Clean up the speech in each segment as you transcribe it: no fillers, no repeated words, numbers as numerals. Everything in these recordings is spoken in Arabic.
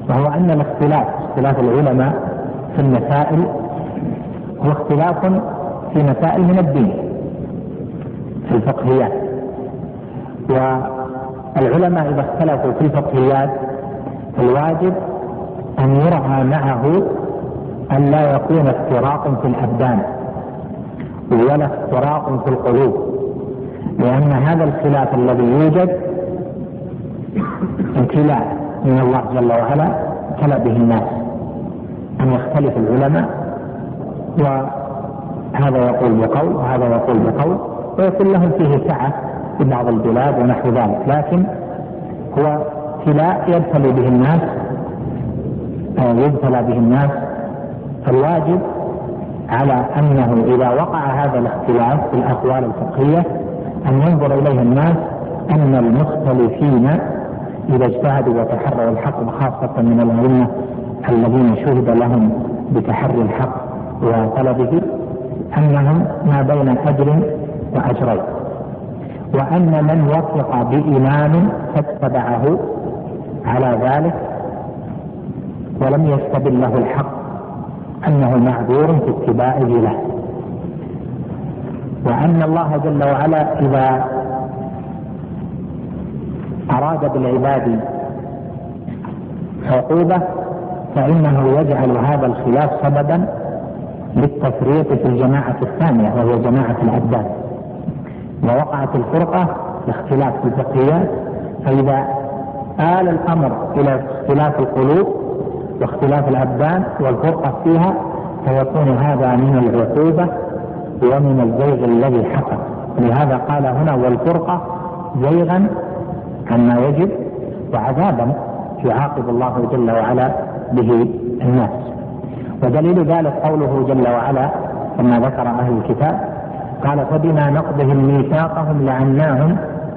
وهو أن اختلاف العلماء في المسائل هو اختلاف في مسائل من الدين في الفقهيات. والعلماء إذا اختلفوا في الفقهيات فالواجب أن يرعى معه أن لا يكون افتراق في الأبدان ولا افتراق في القلوب، لأن هذا الخلاف الذي يوجد ابتلاء من الله جل وعلا ابتلى به الناس أن يختلف العلماء، وهذا يقول بقول وهذا يقول بقول، ويكون لهم فيه سعة في بعض البلاد ونحو ذلك، لكن هو ابتلاء يبتلى به الناس. فالواجب على أنه إذا وقع هذا الاختلاف في الأقوال الفقهية أن ينظر إليه الناس أن المختلفين إذا اجتهدوا وتحروا الحق، وخاصة من الأئمة الذين شهد لهم بتحري الحق وطلبه، أنهم ما بين أجر وأجرين، وأن من وثق بإمام فاتبعه على ذلك ولم يستبن له الحق أنه معذور في اتباعه له، وأن الله جل وعلا إذا أراد بالعباد عقوبة فإنه يجعل هذا الخلاف سببا للتفريط في الجماعة الثانية وهي جماعة الأبدان. ووقعت الفرقة لاختلاف في الفقهيات، فإذا آل الأمر إلى اختلاف القلوب واختلاف الأبدان والفرقة فيها فيكون هذا من العقوبة ومن الزيغ الذي حصل. لهذا قال هنا والفرقة زيغا عما يجب وعذابا يعاقب الله جل وعلا به الناس. ودليل ذلك قوله جل وعلا لما ذكر أهل الكتاب قال فبما نقضهم ميثاقهم لعناهم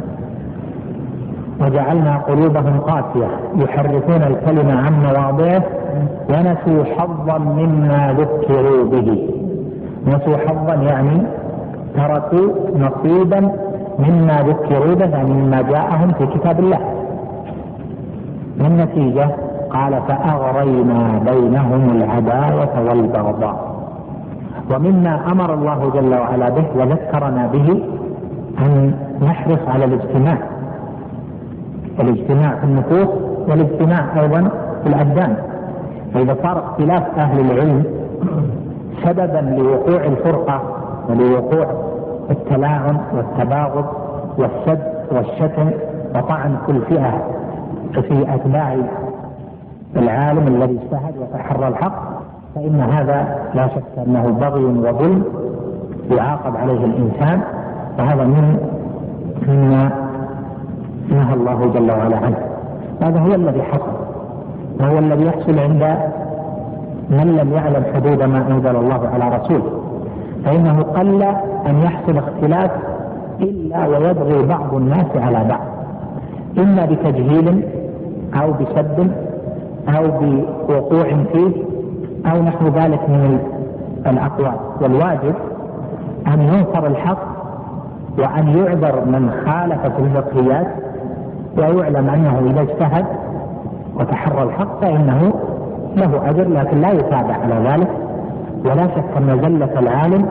وجعلنا قلوبهم قاسية يحرفون الكلمة عن مواضعه ونسوا حظا مما ذكروا به. نسوا حظا يعني تركوا نصيبا مما ذكروا به، يعني مما جاءهم في كتاب الله. والنتيجة قال فأغرينا بينهم العداوة والبغضاء. ومما أمر الله جل وعلا به وذكرنا به أن نحرص على الاجتماع في النفوس والاجتماع أيضا في الأبدان. فإذا صار اختلاف أهل العلم سببا لوقوع الفرقة ولوقوع التلاعن والتباغض والسب والشتم وطعن كل فئة في أتباع العالم الذي اجتهد وتحرى الحق، فإن هذا لا شك أنه بغي وظلم يعاقب عليه الإنسان، وهذا مما نهى الله جل وعلا عنه. هذا هو الذي حصل، وهو الذي يحصل عند من لم يعلم حدود ما أنزل الله على رسوله. فإنه قل أن يحصل اختلاف إلا ويبغي بعض الناس على بعض، إما بتجهيل أو بسب أو بوقوع فيه أو نحو ذلك من الأقوال. والواجب أن ينصر الحق وأن يعذر من خالف في الفقهيات، ويعلم أنه إذا اجتهد وتحرى الحق فإنه له أجر، لكن لا يتابع على ذلك. ولا شك أن زلة العالم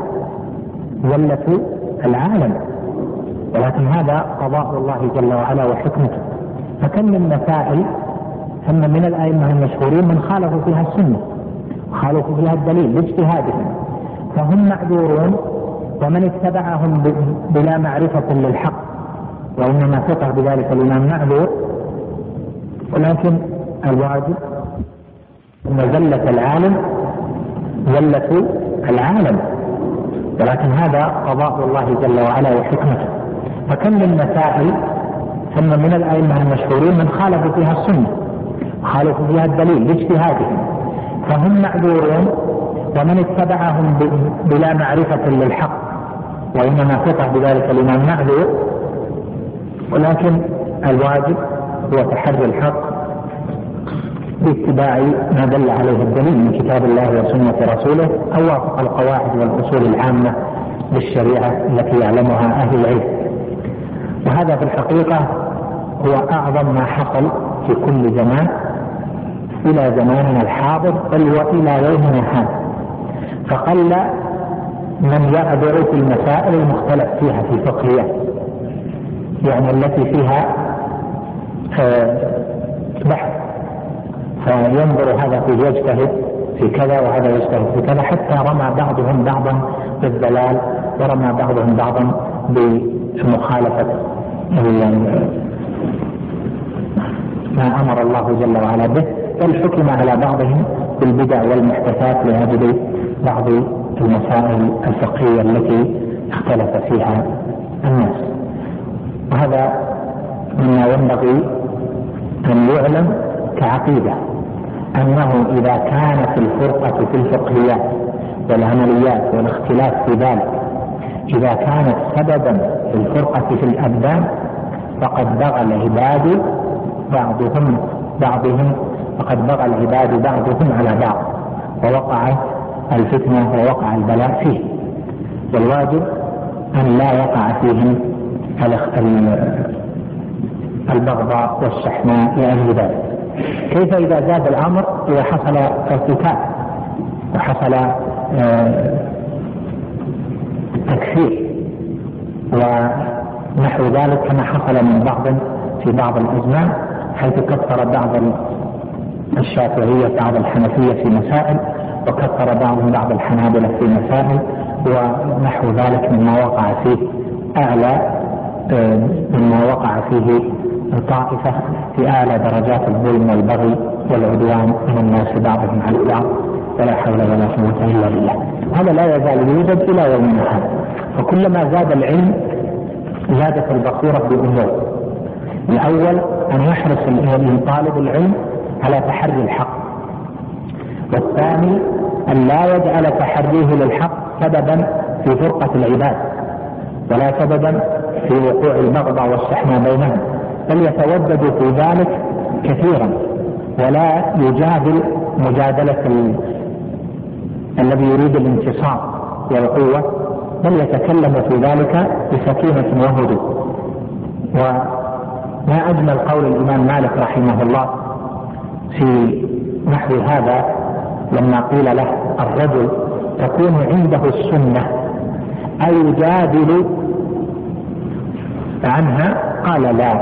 زلة العالم، ولكن هذا قضاء الله جل وعلا وحكمته. فكم من مسائل ثم من الأئمة المشهورين من خالفوا فيها السنة وخالفوا فيها الدليل باجتهادهم، فهم معذورون، ومن اتبعهم بلا معرفة للحق وإنما فقه بذلك الإمام معذور. ولكن الواجب أن زلة العالم زلة العالم، ولكن هذا قضاء الله جل وعلا وحكمته. فكم من مسائل ثم من الأئمة المشهورين من خالفوا فيها السنة خالفوا فيها الدليل باجتهادهم، فهم معذورون، ومن اتبعهم بلا معرفة للحق وإنما فقه بذلك الإمام معذور. ولكن الواجب هو تحري الحق باتباع ما دل عليه الدليل من كتاب الله وسنة رسوله أو وافق القواعد والأصول العامة للشريعة التي يعلمها أهل العلم. وهذا في الحقيقة هو أعظم ما حصل في كل زمان إلى زماننا الحاضر بل وإلى يومنا هذا، فقل من يعبر في المسائل المختلف فيها في فقهيات، يعني التي فيها بحث، فينظر هذا في يجتهد في كذا وهذا يجتهد في كذا، حتى رمى بعضهم بعضا بالضلال ورمى بعضهم بعضا بمخالفة ما أمر الله جل وعلا به، بل حكم على بعضهم بالبدع والمحدثات لأجل بعض المسائل الفقهية التي اختلف فيها الناس. وهذا مما ينبغي أن يعلم كعقيدة، أنه إذا كانت الفرقة في الفقهيات والعمليات والاختلاف في ذلك إذا كانت سببا في الفرقة في الأبدان فقد بغى العباد بعضهم على بعض، ووقع الفتنة ووقع البلاء فيه، والواجب أن لا يقع فيهم البغضاء والشحناء لأجل ذلك. كيف إذا زاد الأمر؟ إذا حصل ارتكاب وحصل تكفير ونحو ذلك، كما حصل من في بعض الأزمان، حيث كفر بعض الشافعية بعض الحنفية في مسائل، وكفر بعضهم بعض الحنابلة في مسائل، ونحو ذلك مما وقع فيه مما وقع فيه طائفة في أعلى درجات الظلم والبغي والعدوان من الناس بعضهم على بعض، ولا حول ولا قوة إلا بالله. هذا لا يزال يوجد إلى يومنا هذا. فكلما زاد العلم زادت البصيرة بأمور. الأول أن يحرص طالب العلم على تحري الحق، والثاني أن لا يجعل تحريه للحق سببا في فرقة العباد ولا سببا في وقوع البغضاء والشحناء بينهم، بل يتودد في ذلك كثيرا ولا يجادل مجادلة الذي يريد الانتصار والقوة، بل يتكلم في ذلك بسكينة وهدوء. وما أجمل قول الإمام مالك رحمه الله في نحو هذا لما قيل له الرجل تكون عنده السنة أيجادل عنها؟ قال لا.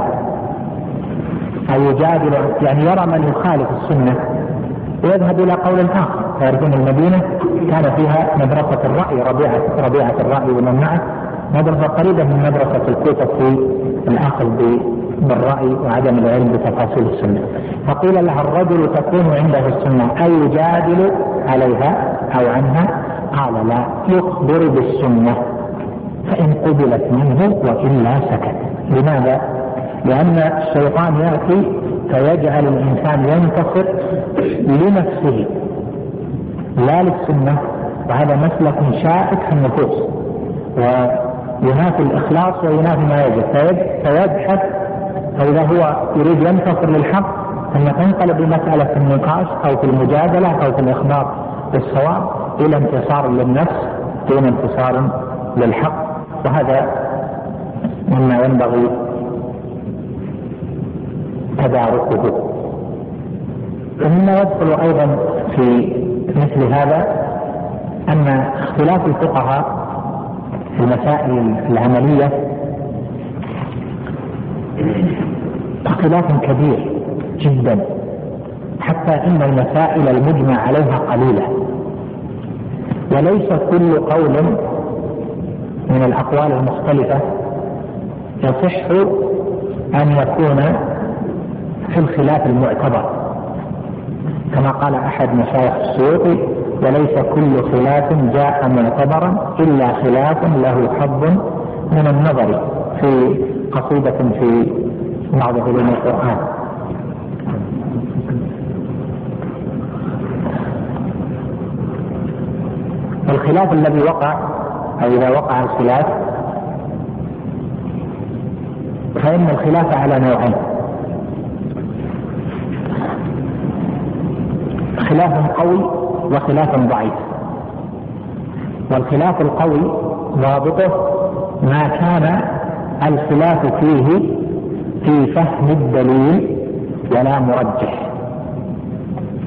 أيجادل يعني يرى من يخالف السنة ويذهب إلى قول آخر. فيرجون المدينة كان فيها مدرسة الرأي، ربيعة الرأي ومن معه، مدرسة قريبة من مدرسة الكوفة في الأخذ بالرأي وعدم العلم بتفاصيل السنة. فقيل لها الرجل تكون عنده السنة أيجادل عليها أو عنها؟ قال لا، يخبر بالسنة فإن قبلت منه وإلا سكت. لماذا؟ لأن الشيطان يأتي فيجعل الإنسان ينتصر لنفسه لا للسنة، وهذا مسلك شائك في النفوس وينافي الإخلاص وينافي ما يجب، فيبحث. فإذا هو يريد ينتصر للحق ثم تنقلب مسألة النقاش أو في المجادلة أو في الإخبار بالصواب إلى انتصار للنفس دون انتصار للحق، وهذا مما ينبغي تداركه. ومما يدخل أيضا في مثل هذا أن اختلاف الفقهاء في المسائل العملية اختلاف كبير جدا، حتى إن المسائل المجمع عليها قليلة، وليس كل قول من الأقوال المختلفة يصح أن يكون في الخلاف المعتبر، كما قال أحد مشايخ السيوطي: وليس كل خلاف جاء معتبرا إلا خلاف له حظ من النظر، في قصيدة في بعض علوم القرآن. الخلاف الذي وقع أو إذا وقع الخلاف فإن الخلاف على نوعين: خلاف قوي وخلاف ضعيف. والخلاف القوي ضابطه ما كان الخلاف فيه في فهم الدليل ولا مرجح،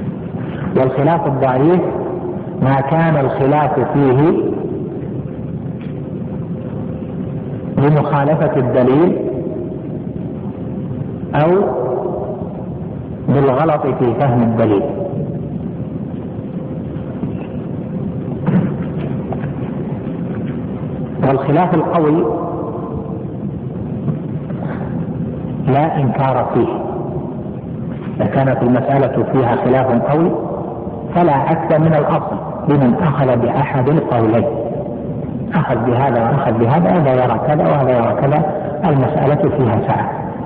والخلاف الضعيف ما كان الخلاف فيه بمخالفة الدليل أو بالغلط في فهم الدليل. والخلاف القوي لا إنكار فيه، إذا كانت المسألة فيها خلاف قوي فلا عكس من الأصل لمن أخذ بأحد القولين، أخذ بهذا وأخذ بهذا، هذا يرى كذا وهذا يرى كذا، المسألة فيها سعة.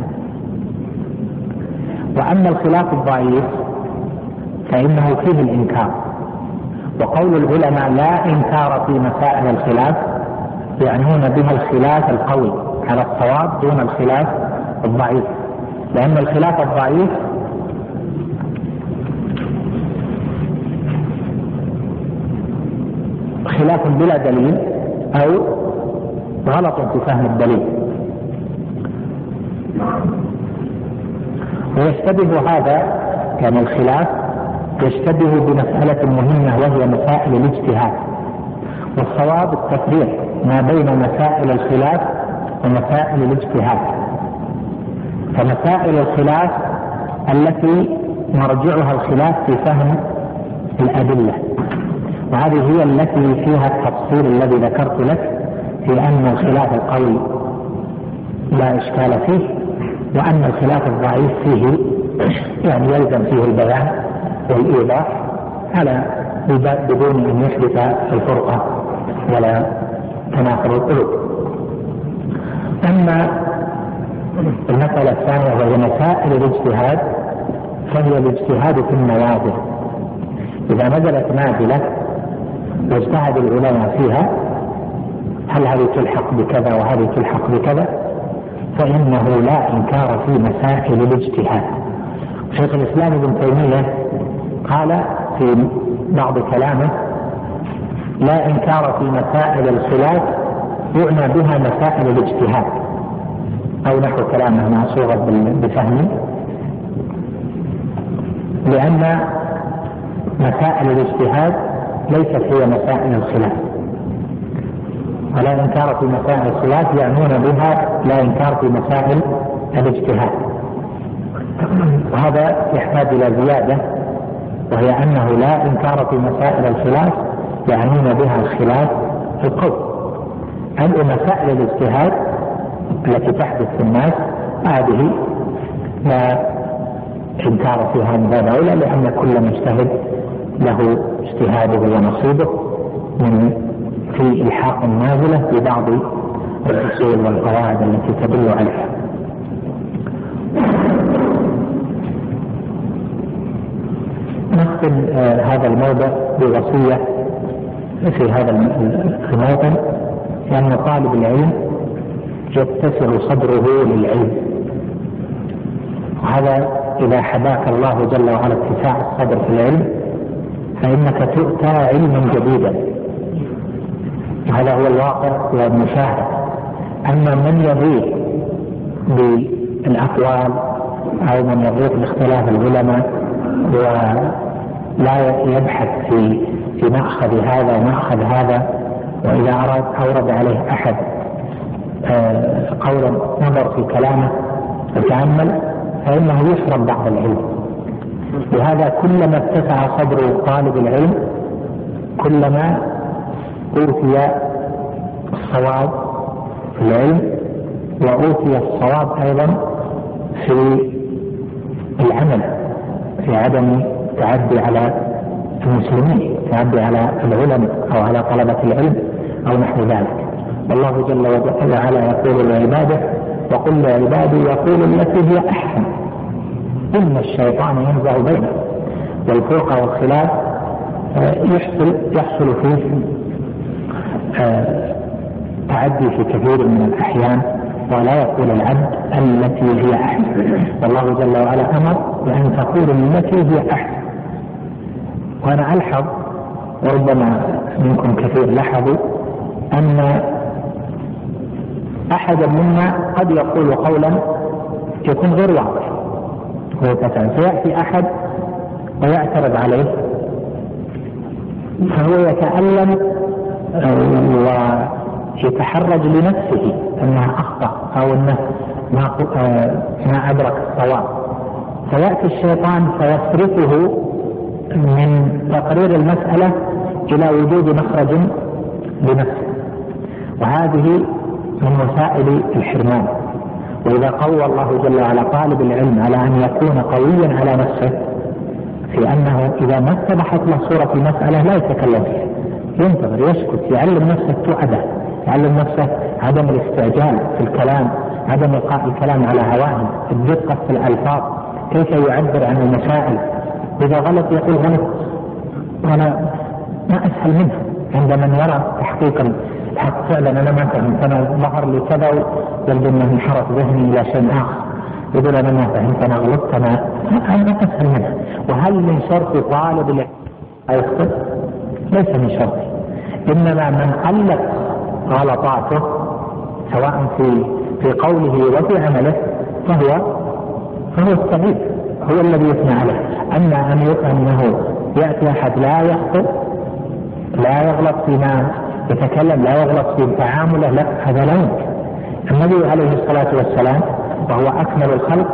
وأما الخلاف الضعيف فإنه فيه الإنكار، وقول العلماء لا إنكار في مسائل الخلاف يعنون بها الخلاف القوي على الصواب دون الخلاف الضعيف، لأن الخلاف الضعيف خلاف بلا دليل أو غلط في فهم الدليل. ويشتبه هذا يعني الخلاف يشتبه بمسألة مهمة وهي مسائل الاجتهاد، والصواب التفريق ما بين مسائل الخلاف ومسائل الاجتهاد. فمسائل الخلاف التي مرجعها الخلاف في فهم الأدلة، وهذه هي التي فيها التفصيل الذي ذكرت لك في أن الخلاف القوي لا إشكال فيه، وأن الخلاف الضعيف فيه يعني يلزم فيه البيان والإيضاح على بدون أن يحدث الفرقة ولا تناقض القلوب. أما المسألة الثانية وهي مسائل الاجتهاد فهي الاجتهاد في النوازل. إذا نزلت نازلة واجتهد العلماء فيها هل هذه تلحق بكذا وهذه تلحق بكذا فإنه لا إنكار في مسائل الاجتهاد. شيخ الإسلام ابن تيمية قال في بعض كلامه لا إنكار في مسائل الخلاف يعنى بها مسائل الاجتهاد، أو نحو كلامه معصورا بفهمه، لأن مسائل الاجتهاد ليست هي مسائل الخلاف، ولا إنكار في مسائل الخلاف يعنون بها لا إنكار في مسائل الاجتهاد. وهذا يحتاج إلى زيادة، وهي أنه لا إنكار في مسائل الخلاف يعنون بها الخلاف في القول. أما مسائل الاجتهاد التي تحدث في الناس هذه لا إنكار فيها من باب أولى، لأن كل مجتهد له اجتهاده ونصيبه من في إلحاق النازلة ببعض الأصول والقواعد التي تدل عليها. نختم هذا الموضوع بوصية في هذا الموطن، لأن طالب العلم يتسع صدره للعلم، وهذا إذا حباك الله جل وعلا اتساع الصدر في العلم فإنك تؤتى علما جديدا، هذا هو الواقع والمشاهد. أما من يضيق بالأقوال أو من يضيق باختلاف العلماء ولا يبحث في مأخذ هذا ومأخذ هذا، وإذا أورد عليه أحد قولا نظر في كلامه وتأمل فإنه يحرم بعض العلم. لهذا كلما اتسع صدر طالب العلم كلما أوتي الصواب في العلم، وأوتي الصواب أيضا في العمل، في عدم تعدي على المسلمين، تعدي على العلماء أو على طلبة العلم أو نحو ذلك. والله جل وعلا يقول لعباده وقل لعبادي يقول التي هي أحسن إن الشيطان ينزع بينه. والفرقة والخلاف يحصل فيه تعدي في كثير من الأحيان، ولا يقول العبد التي هي أحسن، والله جل وعلا أمر بأن تقول التي هي أحسن. وأنا ألحظ وربما منكم كثير لحظوا أن أحدا منا قد يقول قولا يكون غير واضح، فيأتي أحد ويعترض عليه فهو يتألم ويتحرج لنفسه أنها أخطأ أو أنه ما أدرك الصواب، فيأتي الشيطان فيصرفه من تقرير المسألة إلى وجود مخرج لنفسه، وهذه من وسائل الحرمان. وإذا قوى الله جل وعلا طالب العلم على أن يكون قويا على نفسه في أنه إذا ما اتضحت له صورة المسألة لا يتكلم فيها، ينتظر يسكت، يعلم نفسه التؤدة، يعلم نفسه عدم الاستعجال في الكلام، عدم إلقاء الكلام على هواه، الدقة في الألفاظ، كيف يعبر عن المسائل. إذا غلط يقول غلط، وأنا ما أسهل منه عند من يرى تحقيق الحق فعلا أنا ما فهمت، أنا ظهر لي كذا يبدو أنه انحرف ذهني إلى شيء آخر، يقول أنا ما فهمت، أنا غلطت، أنا أسهل منه. وهل من شرط طالب العلم يخطئ؟ ليس من شرط، إنما من قلت غلطاته سواء في قوله وفي عمله فهو السعيد، هو الذي يثنى عليه. أما أنه يأتي أحد لا يخطئ، لا يغلط فيما يتكلم، لا يغلط في تعامله، لا، هذا لا يمكن. النبي عليه الصلاة والسلام وهو أكمل الخلق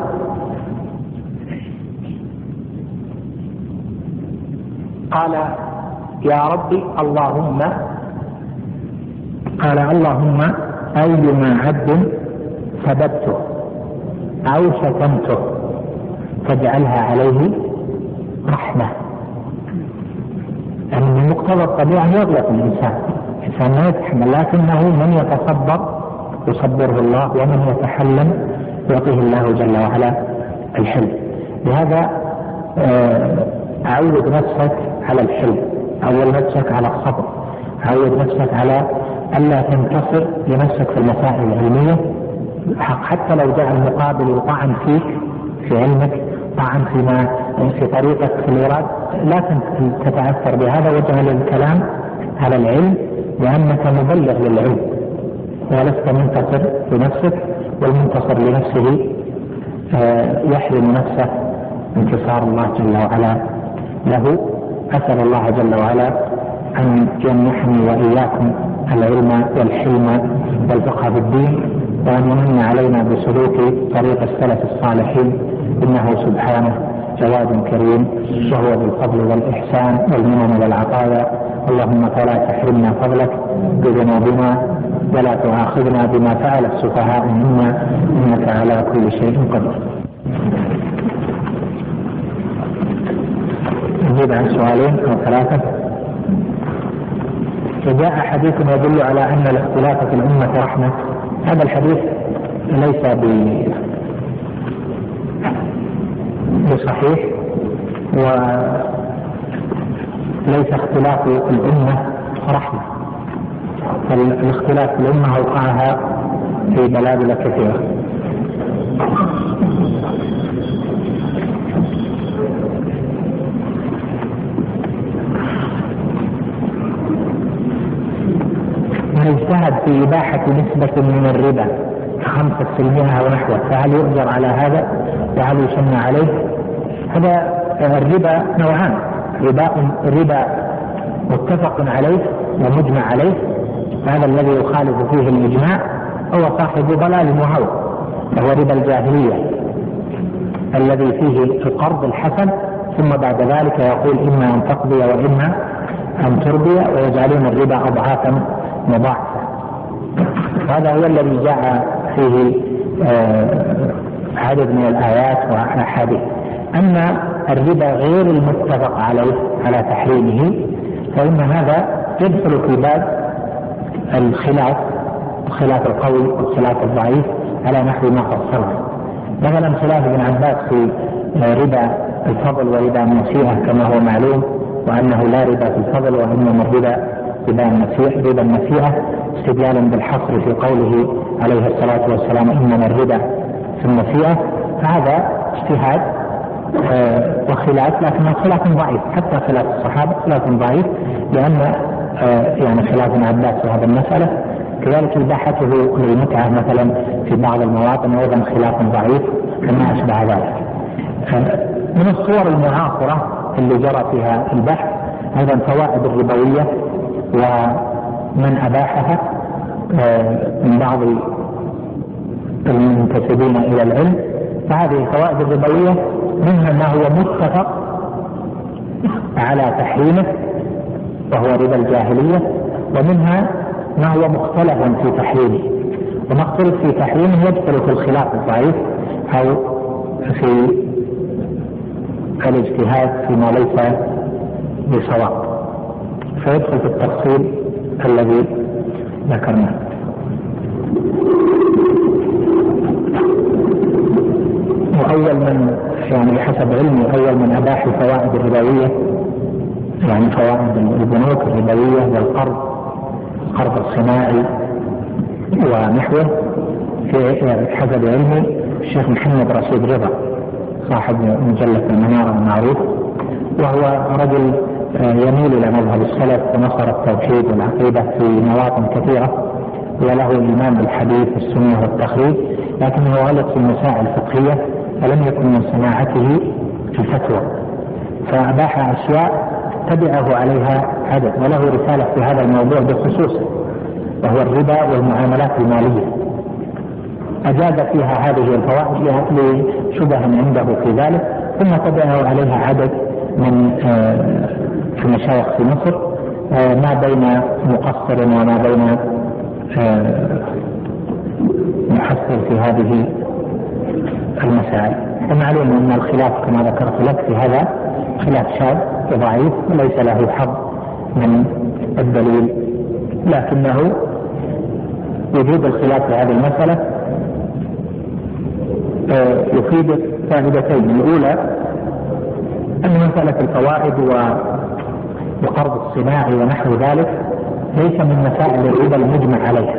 قال يا ربي اللهم أيما عبد سببته أو شتمته فاجعلها عليه رحمة. يعني من مقتضى الطبيعة يغلط الإنسان ما يتحمل، لكنه من يتصبر يصبره الله، ومن يتحلم يعطيه الله جل وعلا الحلم. لهذا عود نفسك على الحلم، عود نفسك على الصبر، عود نفسك على ألا تنتصر لنفسك في المسائل العلمية، حتى لو جاء المقابل طعن فيك في علمك، طعن في طريقك في الإرادة، لا تتأثر بهذا، واجعل الكلام على العلم لأنك مبلغ للعلم ولست منتصر لنفسك، والمنتصر لنفسه يحرم نفسه انتصار الله جل وعلا له. أسأل الله جل وعلا أن يمنحني وإياكم العلم والحلم والفقه بالدين، وأن يمن علينا بسلوك طريق السلف الصالحين، إنه سبحانه جواد كريم، وهو ذو الفضل والإحسان والمنن والعطايا. اللهم فلا تحرمنا فضلك بذنوبنا، ولا تؤاخذنا بما فعل السفهاء منا، إنك على كل شيء قدير. نجيب عن سؤالين أو ثلاثة. فجاء حديث يدل على أن الاختلاف في الأمة رحمة. هذا الحديث ليس بصحيح، وليس اختلاف الأمة رحمة، فالاختلاف في الأمة أوقعها في بلادنا كثيرة. من اجتهد في إباحة نسبة من الربا 5% أو نحوه، فهل يؤجر على هذا وهل يسمى عليه؟ هذا الربا نوعان، ربا متفق عليه ومجمع عليه، هذا الذي يخالف فيه الإجماع هو صاحب ضلال وهوى، وهو ربا الجاهلية الذي فيه القرض الحسن، ثم بعد ذلك يقول إما أن تقضي وإما أن تربي، ويجعلون الربا أضعافا مضاعفة. هذا هو الذي جاء فيه عدد من الآيات وأحاديث. أما الربا غير المتفق عليه على تحريمه فإن هذا يدخل في باب الخلاف القوي والخلاف الضعيف على نحو ما فصلنا. مثلا خلاف ابن عباس في ربا الفضل وربا النسيئة كما هو معلوم، وأنه لا ربا في الفضل وإنما ربا النسيئة، استدلالا بالحصر في قوله عليه الصلاة والسلام إنما الربا في النسيئة. هذا اجتهاد وخلاف، لكن خلاف ضعيف، حتى خلاف الصحابة خلاف ضعيف، لأن يعني خلاف ابن عباس في هذه المسألة. كذلك إباحته للمتعة مثلا في بعض المواطن أيضا خلاف ضعيف كما أشبه ذلك. من الصور المعاصرة اللي جرى فيها البحث أيضا فوائد الربوية ومن أباحها من بعض المنتسبين إلى العلم، فهذه الفوائد الربوية منها ما هو متفق على تحريمه وهو ربا الجاهلية، ومنها ما هو مختلف في تحريمه، وما اختلف في تحريمه يدخل في الخلاف الضعيف أو في الاجتهاد فيما ليس بصواب، فيدخل في التفصيل الذي ذكرناه. وأول من يعني بحسب علمي أول من أباح الفوائد الربوية يعني فوائد البنوك الربوية والقرض الصناعي ونحوه في حسب علمي الشيخ محمد رشيد رضا صاحب مجلة المنارة المعروف، وهو رجل يميل إلى مذهب السلف ونصر التوحيد والعقيدة في مواطن كثيرة، وله الإيمان بالحديث والسنة والتخريج، لكنه غلط في المسائل الفقهية ولم يكن من صناعته في الفتوى، فأباح أشياء تبعه عليها عدد، وله رسالة في هذا الموضوع بخصوصه وهو الربا والمعاملات المالية، أجاز فيها هذه الفوائد لشبه عنده في ذلك، ثم تبعه عليها عدد من المشايخ في مصر ما بين مقصر وما بين محصل في هذه المسائل. ومعلوم أن الخلاف كما ذكرت لك في هذا خلاف شاذ وضعيف وليس له حظ من الدليل، لكنه وجود الخلاف في هذه المسألة يفيد فائدتين. الأولى أن مسألة الفوائد وقرض الصناعي ونحو ذلك ليس من مسائل الربا المجمع عليها،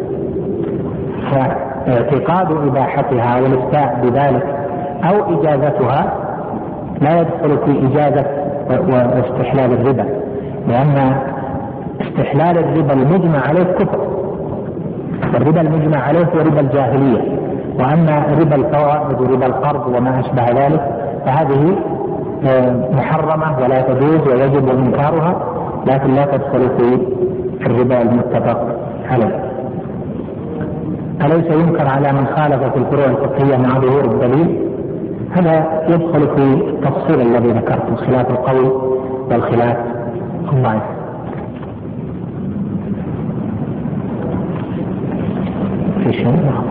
فاعتقاد إباحتها والافتاء بذلك أو إجازتها لا يدخل في إجازة واستحلال الربا، لأن استحلال الربا المجمع عليه كفر، الربا المجمع عليه هو ربا الجاهلية، وأما ربا الفوائد وربا القرض وما أشبه ذلك فهذه محرمة ولا تجوز ويجب إنكارها، لكن لا تدخل في الربا المتفق عليه. أليس ينكر على من خالف في الفروع الفقهية مع ظهور الدليل؟ هذا يدخل في التفصيل الذي ذكرته، الخلاف القوي والخلاف الضعيف. في شيء